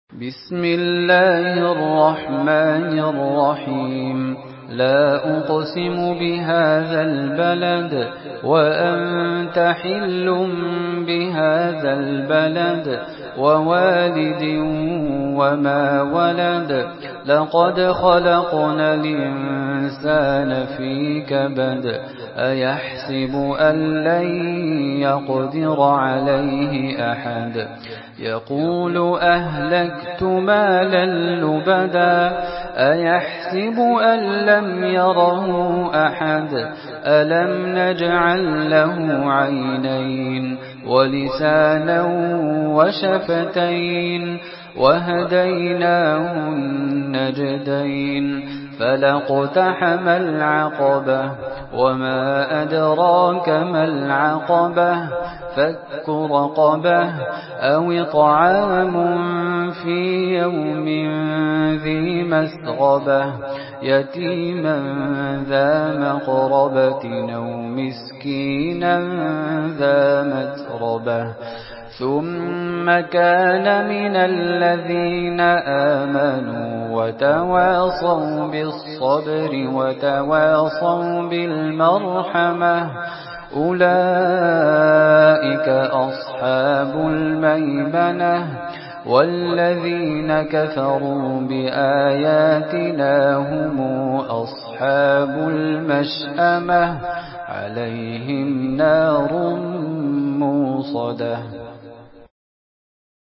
بسم الله الرحمن الرحيم. لا أقسم بهذا البلد وأنت حل بهذا البلد ووالد وما ولد. لقد خلقنا الإنسان في كبد. أيحسب أن لن يقدر عليه أحد. يقول أهلكت مالا لبدا. أيحسب أن لم يره أحد. ألم نجعل له عينين ولسانا وشفتين وهديناه النجدين. فلاقتحم العقبة وما أدراك ما العقبة. فك رقبة أو إطعام في يوم ذي مسغبة. يتيما ذا مقربة أو مسكينا ذا متربة. ثم كان من الذين آمنوا وتواصوا بالصبر وتواصوا بالمرحمة. أولئك أصحاب الميمنة. والذين كفروا بآياتنا هم أصحاب المشأمة. عليهم نار موصدة.